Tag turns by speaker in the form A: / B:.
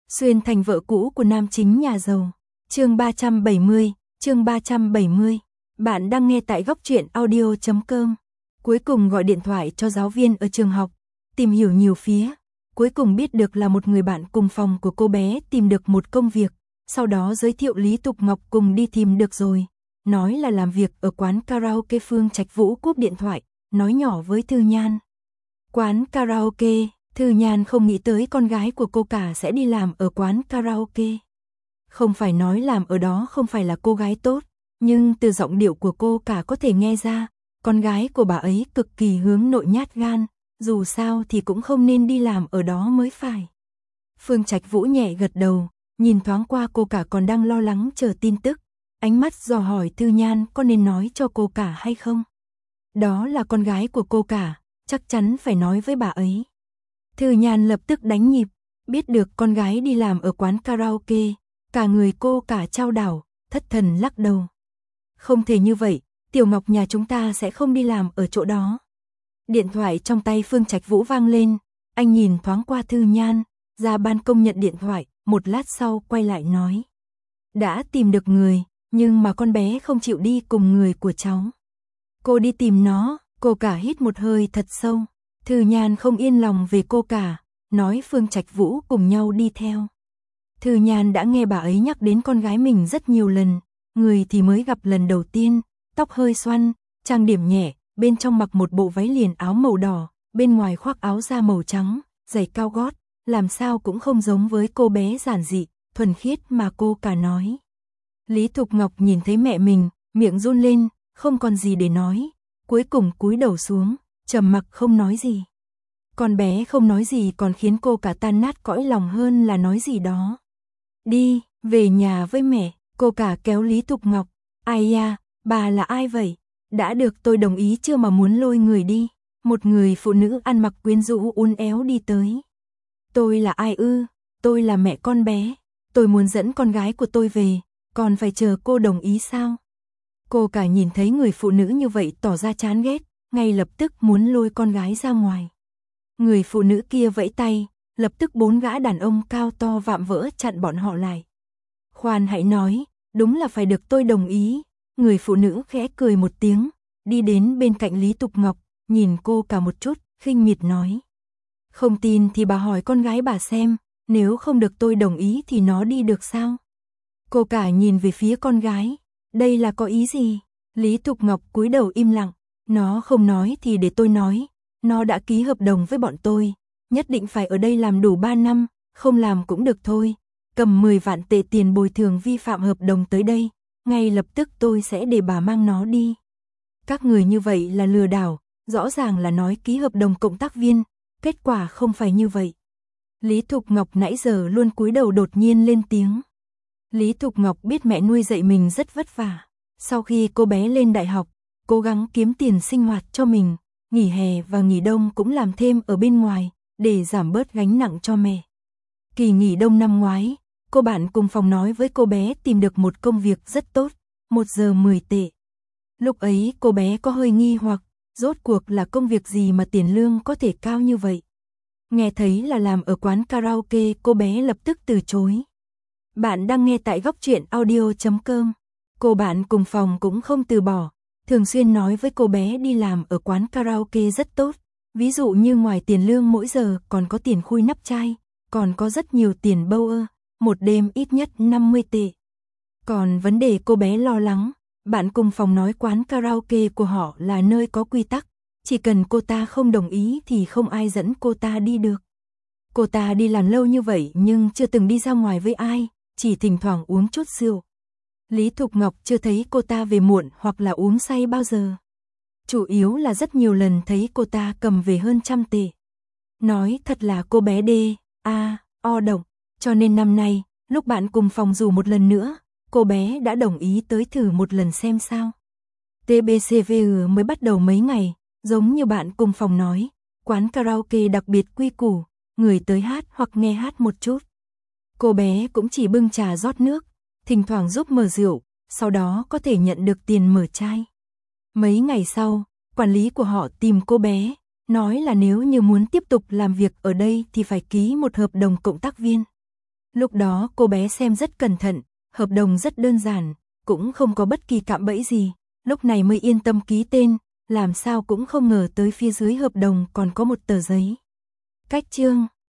A: Xuyên thành vợ cũ của nam chính nhà giàu. Chương 370. Bạn đang nghe tại goctruyện audio.com. Cuối cùng gọi điện thoại cho giáo viên ở trường học, tìm hiểu nhiều phía. Cuối cùng biết được là một người bạn cùng phòng của cô bé tìm được một công việc, sau đó giới thiệu Lý Tục Ngọc cùng đi tìm được rồi. Nói là làm việc ở quán karaoke. Phương Trạch Vũ cúp điện thoại, nói nhỏ với Thư Nhan. Quán karaoke, Thư Nhan không nghĩ tới con gái của cô cả sẽ đi làm ở quán karaoke. Không phải nói làm ở đó không phải là cô gái tốt, nhưng từ giọng điệu của cô cả có thể nghe ra, con gái của bà ấy cực kỳ hướng nội nhát gan, dù sao thì cũng không nên đi làm ở đó mới phải. Phương Trạch Vũ nhẹ gật đầu, nhìn thoáng qua cô cả còn đang lo lắng chờ tin tức, ánh mắt dò hỏi Thư Nhan có nên nói cho cô cả hay không. Đó là con gái của cô cả, chắc chắn phải nói với bà ấy. Thư Nhan lập tức đánh nhịp, biết được con gái đi làm ở quán karaoke, cả người cô cả chao đảo, thất thần lắc đầu. Không thể như vậy, Tiểu Ngọc nhà chúng ta sẽ không đi làm ở chỗ đó. Điện thoại trong tay Phương Trạch Vũ vang lên, anh nhìn thoáng qua Thư Nhan, ra ban công nhận điện thoại, một lát sau quay lại nói. Đã tìm được người, nhưng mà con bé không chịu đi cùng người của cháu. Cô đi tìm nó, cô cả hít một hơi thật sâu. Thư Nhan không yên lòng về cô cả, nói Phương Trạch Vũ cùng nhau đi theo. Thư Nhan đã nghe bà ấy nhắc đến con gái mình rất nhiều lần, người thì mới gặp lần đầu tiên, tóc hơi xoăn, trang điểm nhẹ, bên trong mặc một bộ váy liền áo màu đỏ, bên ngoài khoác áo da màu trắng, giày cao gót, làm sao cũng không giống với cô bé giản dị, thuần khiết mà cô cả nói. Lý Thục Ngọc nhìn thấy mẹ mình, miệng run lên, không còn gì để nói, cuối cùng cúi đầu xuống, trầm mặc không nói gì. Con bé không nói gì còn khiến cô cả tan nát cõi lòng hơn là nói gì đó. Đi, về nhà với mẹ, cô cả kéo Lý Thục Ngọc. Ai da, bà là ai vậy? Đã được tôi đồng ý chưa mà muốn lôi người đi? Một người phụ nữ ăn mặc quyến rũ uốn éo đi tới. Tôi là ai ư? Tôi là mẹ con bé. Tôi muốn dẫn con gái của tôi về, còn phải chờ cô đồng ý sao? Cô cả nhìn thấy người phụ nữ như vậy tỏ ra chán ghét, ngay lập tức muốn lôi con gái ra ngoài. Người phụ nữ kia vẫy tay, lập tức 4 gã đàn ông cao to vạm vỡ chặn bọn họ lại. Khoan hãy nói, đúng là phải được tôi đồng ý. Người phụ nữ khẽ cười một tiếng, đi đến bên cạnh Lý Tục Ngọc, nhìn cô cả một chút, khinh miệt nói. Không tin thì bà hỏi con gái bà xem, nếu không được tôi đồng ý thì nó đi được sao? Cô cả nhìn về phía con gái, đây là có ý gì? Lý Tục Ngọc cúi đầu im lặng, nó không nói thì để tôi nói, nó đã ký hợp đồng với bọn tôi, nhất định phải ở đây làm đủ 3 năm, không làm cũng được thôi, cầm 10 vạn tệ tiền bồi thường vi phạm hợp đồng tới đây, ngay lập tức tôi sẽ để bà mang nó đi. Các người như vậy là lừa đảo, rõ ràng là nói ký hợp đồng cộng tác viên, kết quả không phải như vậy. Lý Thục Ngọc nãy giờ luôn cúi đầu đột nhiên lên tiếng. Lý Thục Ngọc biết mẹ nuôi dạy mình rất vất vả. Sau khi cô bé lên đại học, cố gắng kiếm tiền sinh hoạt cho mình, nghỉ hè và nghỉ đông cũng làm thêm ở bên ngoài, để giảm bớt gánh nặng cho mẹ. Kỳ nghỉ đông năm ngoái, cô bạn cùng phòng nói với cô bé tìm được một công việc rất tốt, 1 giờ 10 tệ. Lúc ấy cô bé có hơi nghi hoặc, rốt cuộc là công việc gì mà tiền lương có thể cao như vậy. Nghe thấy là làm ở quán karaoke, cô bé lập tức từ chối. Bạn đang nghe tại goctruyện audio.com. Cô bạn cùng phòng cũng không từ bỏ, thường xuyên nói với cô bé đi làm ở quán karaoke rất tốt. Ví dụ như ngoài tiền lương mỗi giờ còn có tiền khui nắp chai, còn có rất nhiều tiền bâu ơ, một đêm ít nhất 50 tệ. Còn vấn đề cô bé lo lắng, bạn cùng phòng nói quán karaoke của họ là nơi có quy tắc, chỉ cần cô ta không đồng ý thì không ai dẫn cô ta đi được. Cô ta đi làm lâu như vậy nhưng chưa từng đi ra ngoài với ai, chỉ thỉnh thoảng uống chút rượu. Lý Thục Ngọc chưa thấy cô ta về muộn hoặc là uống say bao giờ. Chủ yếu là rất nhiều lần thấy cô ta cầm về hơn 100 tệ. Nói thật là cô bé o động, cho nên năm nay, lúc bạn cùng phòng rủ một lần nữa, cô bé đã đồng ý tới thử một lần xem sao. TBCVG mới bắt đầu mấy ngày, giống như bạn cùng phòng nói, quán karaoke đặc biệt quy củ, người tới hát hoặc nghe hát một chút. Cô bé cũng chỉ bưng trà rót nước, thỉnh thoảng giúp mở rượu, sau đó có thể nhận được tiền mở chai. Mấy ngày sau, quản lý của họ tìm cô bé, nói là nếu như muốn tiếp tục làm việc ở đây thì phải ký một hợp đồng cộng tác viên. Lúc đó cô bé xem rất cẩn thận, hợp đồng rất đơn giản, cũng không có bất kỳ cạm bẫy gì, lúc này mới yên tâm ký tên, làm sao cũng không ngờ tới phía dưới hợp đồng còn có một tờ giấy. Cách chương